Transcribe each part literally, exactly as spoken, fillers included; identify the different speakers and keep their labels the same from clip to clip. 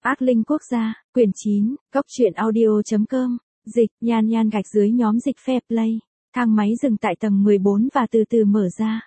Speaker 1: Ác Linh Quốc gia, quyển chín, cốc truyện audio.com, dịch, nhan nhan gạch dưới nhóm dịch Fair Play, thang máy dừng tại tầng mười bốn và từ từ mở ra.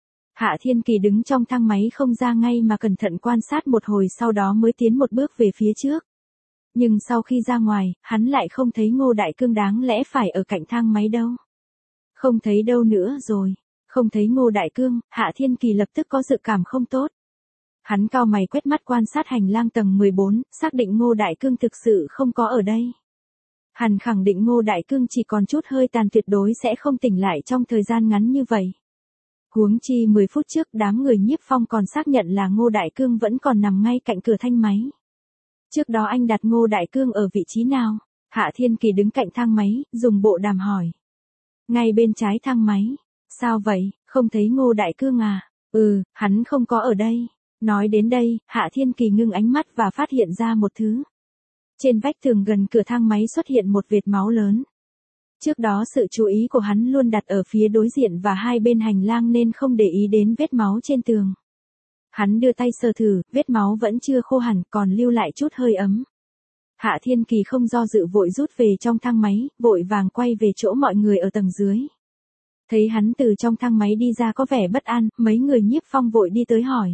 Speaker 1: Hạ Thiên Kỳ đứng trong thang máy không ra ngay mà cẩn thận quan sát một hồi sau đó mới tiến một bước về phía trước. Nhưng sau khi ra ngoài, hắn lại không thấy Ngô Đại Cương đáng lẽ phải ở cạnh thang máy đâu. Không thấy đâu nữa rồi, không thấy Ngô Đại Cương, Hạ Thiên Kỳ lập tức có dự cảm không tốt. Hắn cau mày quét mắt quan sát hành lang tầng mười bốn, xác định Ngô Đại Cương thực sự không có ở đây. Hắn khẳng định Ngô Đại Cương chỉ còn chút hơi tàn tuyệt đối sẽ không tỉnh lại trong thời gian ngắn như vậy. Huống chi mười phút trước đám người Nhiếp Phong còn xác nhận là Ngô Đại Cương vẫn còn nằm ngay cạnh cửa thang máy. Trước đó anh đặt Ngô Đại Cương ở vị trí nào? Hạ Thiên Kỳ đứng cạnh thang máy, dùng bộ đàm hỏi. Ngay bên trái thang máy. Sao vậy, không thấy Ngô Đại Cương à? Ừ, hắn không có ở đây. Nói đến đây, Hạ Thiên Kỳ ngưng ánh mắt và phát hiện ra một thứ. Trên vách tường gần cửa thang máy xuất hiện một vệt máu lớn. Trước đó sự chú ý của hắn luôn đặt ở phía đối diện và hai bên hành lang nên không để ý đến vết máu trên tường. Hắn đưa tay sờ thử, vết máu vẫn chưa khô hẳn còn lưu lại chút hơi ấm. Hạ Thiên Kỳ không do dự vội rút về trong thang máy, vội vàng quay về chỗ mọi người ở tầng dưới. Thấy hắn từ trong thang máy đi ra có vẻ bất an, mấy người Nhiếp Phong vội đi tới hỏi.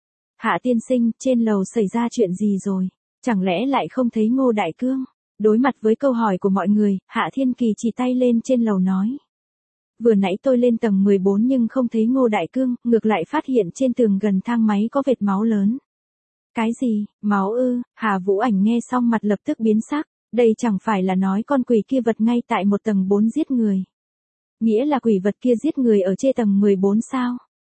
Speaker 1: Hạ tiên sinh, trên lầu xảy ra chuyện gì rồi? Chẳng lẽ lại không thấy Ngô Đại Cương? Đối mặt với câu hỏi của mọi người, Hạ Thiên Kỳ chỉ tay lên trên lầu nói. Vừa nãy tôi lên tầng mười bốn nhưng không thấy Ngô Đại Cương, ngược lại phát hiện trên tường gần thang máy có vệt máu lớn. Cái gì, máu ư? Hà Vũ Ảnh nghe xong mặt lập tức biến sắc, đây chẳng phải là nói con quỷ kia vật ngay tại một tầng bốn giết người. Nghĩa là quỷ vật kia giết người ở trên tầng mười bốn sao?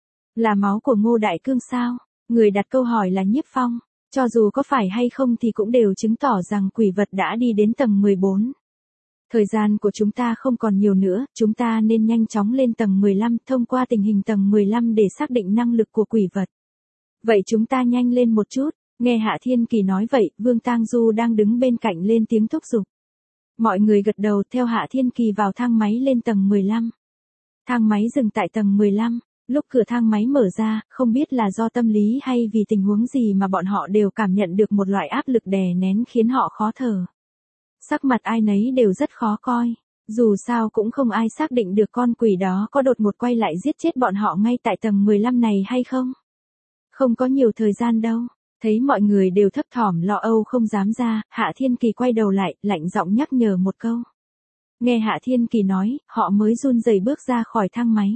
Speaker 1: Là máu của Ngô Đại Cương sao? Người đặt câu hỏi là Nhiếp Phong, cho dù có phải hay không thì cũng đều chứng tỏ rằng quỷ vật đã đi đến tầng mười bốn. Thời gian của chúng ta không còn nhiều nữa, chúng ta nên nhanh chóng lên tầng mười lăm, thông qua tình hình tầng mười lăm để xác định năng lực của quỷ vật. Vậy chúng ta nhanh lên một chút, nghe Hạ Thiên Kỳ nói vậy, Vương Tang Du đang đứng bên cạnh lên tiếng thúc giục. Mọi người gật đầu theo Hạ Thiên Kỳ vào thang máy lên tầng mười lăm. Thang máy dừng tại tầng mười lăm. Lúc cửa thang máy mở ra, không biết là do tâm lý hay vì tình huống gì mà bọn họ đều cảm nhận được một loại áp lực đè nén khiến họ khó thở. Sắc mặt ai nấy đều rất khó coi. Dù sao cũng không ai xác định được con quỷ đó có đột ngột quay lại giết chết bọn họ ngay tại tầng mười lăm này hay không. Không có nhiều thời gian đâu. Thấy mọi người đều thấp thỏm lo âu không dám ra, Hạ Thiên Kỳ quay đầu lại, lạnh giọng nhắc nhở một câu. Nghe Hạ Thiên Kỳ nói, họ mới run rẩy bước ra khỏi thang máy.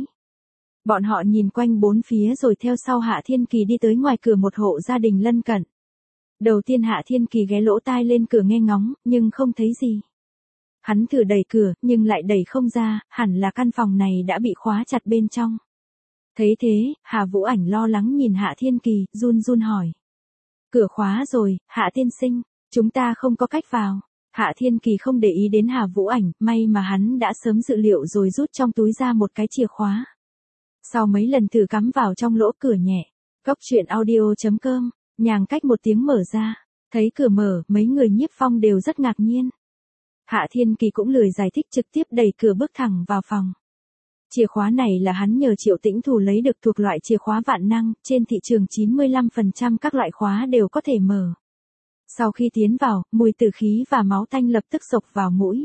Speaker 1: Bọn họ nhìn quanh bốn phía rồi theo sau Hạ Thiên Kỳ đi tới ngoài cửa một hộ gia đình lân cận. Đầu tiên Hạ Thiên Kỳ ghé lỗ tai lên cửa nghe ngóng, nhưng không thấy gì. Hắn thử đẩy cửa, nhưng lại đẩy không ra, hẳn là căn phòng này đã bị khóa chặt bên trong. Thấy thế, Hà Vũ Ảnh lo lắng nhìn Hạ Thiên Kỳ, run run hỏi. Cửa khóa rồi, Hạ tiên sinh, chúng ta không có cách vào. Hạ Thiên Kỳ không để ý đến Hà Vũ Ảnh, may mà hắn đã sớm dự liệu rồi rút trong túi ra một cái chìa khóa. Sau mấy lần thử cắm vào trong lỗ cửa nhẹ, cốc truyện audio.com, nhàng cách một tiếng mở ra, thấy cửa mở, mấy người Nhiếp Phong đều rất ngạc nhiên. Hạ Thiên Kỳ cũng lười giải thích trực tiếp đẩy cửa bước thẳng vào phòng. Chìa khóa này là hắn nhờ Triệu Tĩnh Thù lấy được thuộc loại chìa khóa vạn năng, trên thị trường chín mươi lăm phần trăm các loại khóa đều có thể mở. Sau khi tiến vào, mùi tử khí và máu tanh lập tức xộc vào mũi.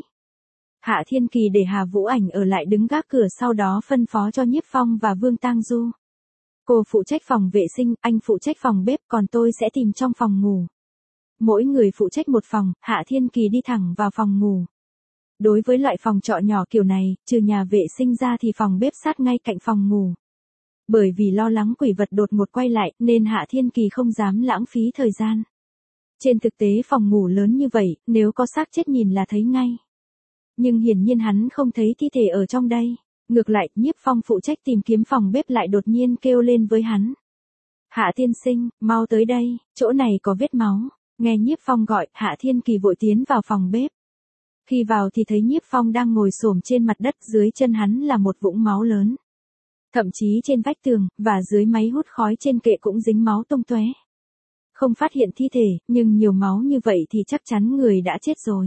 Speaker 1: Hạ Thiên Kỳ để Hà Vũ Ảnh ở lại đứng gác cửa sau đó phân phó cho Nhiếp Phong và Vương Tang Du. Cô phụ trách phòng vệ sinh, anh phụ trách phòng bếp, còn tôi sẽ tìm trong phòng ngủ. Mỗi người phụ trách một phòng, Hạ Thiên Kỳ đi thẳng vào phòng ngủ. Đối với loại phòng trọ nhỏ kiểu này, trừ nhà vệ sinh ra thì phòng bếp sát ngay cạnh phòng ngủ. Bởi vì lo lắng quỷ vật đột ngột quay lại nên Hạ Thiên Kỳ không dám lãng phí thời gian. Trên thực tế phòng ngủ lớn như vậy, nếu có xác chết nhìn là thấy ngay. Nhưng hiển nhiên hắn không thấy thi thể ở trong đây. Ngược lại, Nhiếp Phong phụ trách tìm kiếm phòng bếp lại đột nhiên kêu lên với hắn. Hạ tiên sinh, mau tới đây, chỗ này có vết máu. Nghe Nhiếp Phong gọi, Hạ Thiên Kỳ vội tiến vào phòng bếp. Khi vào thì thấy Nhiếp Phong đang ngồi xổm trên mặt đất, dưới chân hắn là một vũng máu lớn. Thậm chí trên vách tường, và dưới máy hút khói trên kệ cũng dính máu tung tóe. Không phát hiện thi thể, nhưng nhiều máu như vậy thì chắc chắn người đã chết rồi.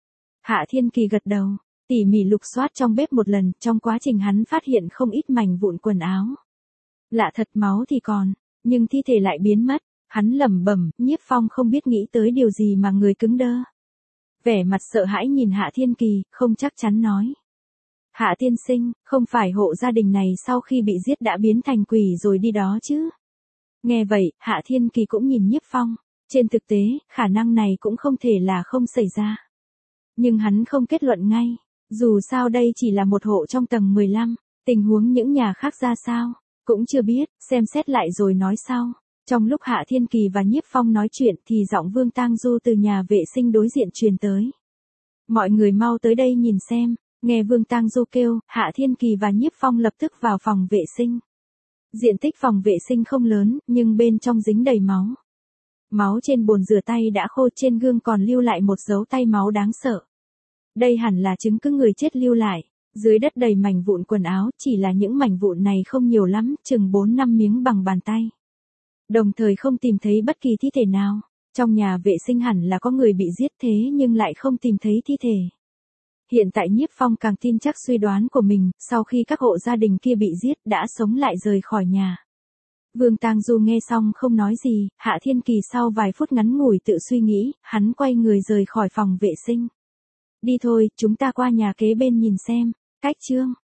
Speaker 1: Hạ Thiên Kỳ gật đầu, tỉ mỉ lục soát trong bếp một lần, trong quá trình hắn phát hiện không ít mảnh vụn quần áo. Lạ thật, máu thì còn, nhưng thi thể lại biến mất, Hắn lẩm bẩm, Nhiếp Phong không biết nghĩ tới điều gì mà người cứng đơ. Vẻ mặt sợ hãi nhìn Hạ Thiên Kỳ, không chắc chắn nói. Hạ tiên sinh, không phải hộ gia đình này sau khi bị giết đã biến thành quỷ rồi đi đó chứ? Nghe vậy, Hạ Thiên Kỳ cũng nhìn Nhiếp Phong. Trên thực tế, khả năng này cũng không thể là không xảy ra. Nhưng hắn không kết luận ngay. Dù sao đây chỉ là một hộ trong tầng mười lăm, tình huống những nhà khác ra sao, cũng chưa biết, xem xét lại rồi nói sau. Trong lúc Hạ Thiên Kỳ và Nhiếp Phong nói chuyện thì giọng Vương Tang Du từ nhà vệ sinh đối diện truyền tới. Mọi người mau tới đây nhìn xem. Nghe Vương Tang Du kêu, Hạ Thiên Kỳ và Nhiếp Phong lập tức vào phòng vệ sinh. Diện tích phòng vệ sinh không lớn, nhưng bên trong dính đầy máu. Máu trên bồn rửa tay đã khô, trên gương còn lưu lại một dấu tay máu đáng sợ. Đây hẳn là chứng cứ người chết lưu lại. Dưới đất đầy mảnh vụn quần áo, chỉ là những mảnh vụn này không nhiều lắm, chừng bốn năm miếng bằng bàn tay. Đồng thời không tìm thấy bất kỳ thi thể nào. Trong nhà vệ sinh hẳn là có người bị giết thế nhưng lại không tìm thấy thi thể. Hiện tại Nhiếp Phong càng tin chắc suy đoán của mình, sau khi các hộ gia đình kia bị giết đã sống lại rời khỏi nhà. Vương Tang Du nghe xong không nói gì, Hạ Thiên Kỳ sau vài phút ngắn ngủi tự suy nghĩ, hắn quay người rời khỏi phòng vệ sinh. Đi thôi, chúng ta qua nhà kế bên nhìn xem. Cách chương